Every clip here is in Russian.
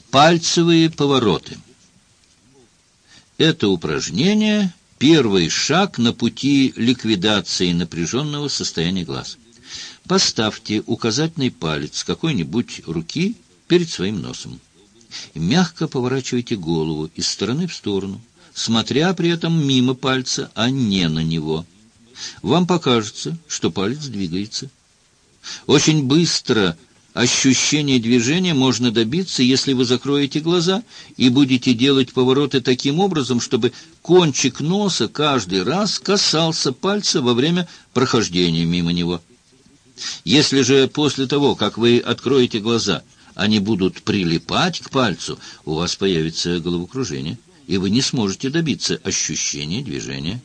Пальцевые повороты. Это упражнение – первый шаг на пути ликвидации напряженного состояния глаз. Поставьте указательный палец какой-нибудь руки перед своим носом. Мягко поворачивайте голову из стороны в сторону, смотря при этом мимо пальца, а не на него. Вам покажется, что палец двигается. Очень быстро ощущение движения можно добиться, если вы закроете глаза и будете делать повороты таким образом, чтобы кончик носа каждый раз касался пальца во время прохождения мимо него. Если же после того, как вы откроете глаза, они будут прилипать к пальцу, у вас появится головокружение, и вы не сможете добиться ощущения движения.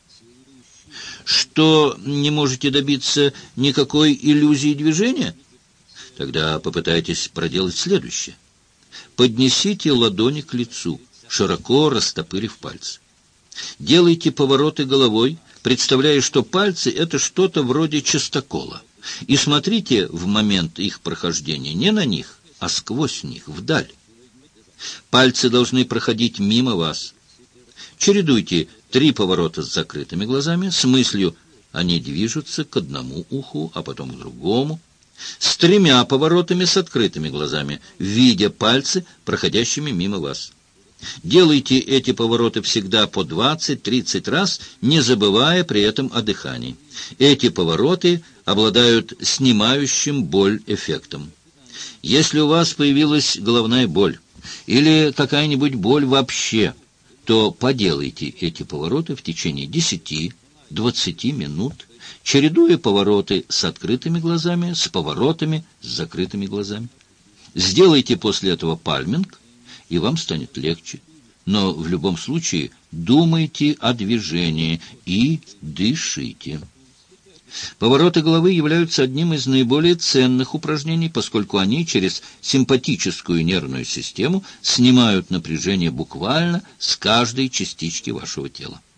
Что не можете добиться никакой иллюзии движения? Тогда попытайтесь проделать следующее. Поднесите ладони к лицу, широко растопырив пальцы. Делайте повороты головой, представляя, что пальцы — это что-то вроде частокола. И смотрите в момент их прохождения не на них, а сквозь них, вдаль. Пальцы должны проходить мимо вас. Чередуйте 3 поворота с закрытыми глазами, с мыслью «они движутся к одному уху, а потом к другому», с 3 поворотами с открытыми глазами, видя пальцы, проходящими мимо вас. Делайте эти повороты всегда по 20-30 раз, не забывая при этом о дыхании. Эти повороты обладают снимающим боль эффектом. Если у вас появилась головная боль или какая-нибудь боль вообще, то поделайте эти повороты в течение 10-20 минут, чередуя повороты с открытыми глазами, с поворотами с закрытыми глазами. Сделайте после этого пальминг, и вам станет легче. Но в любом случае думайте о движении и дышите. Повороты головы являются одним из наиболее ценных упражнений, поскольку они через симпатическую нервную систему снимают напряжение буквально с каждой частички вашего тела.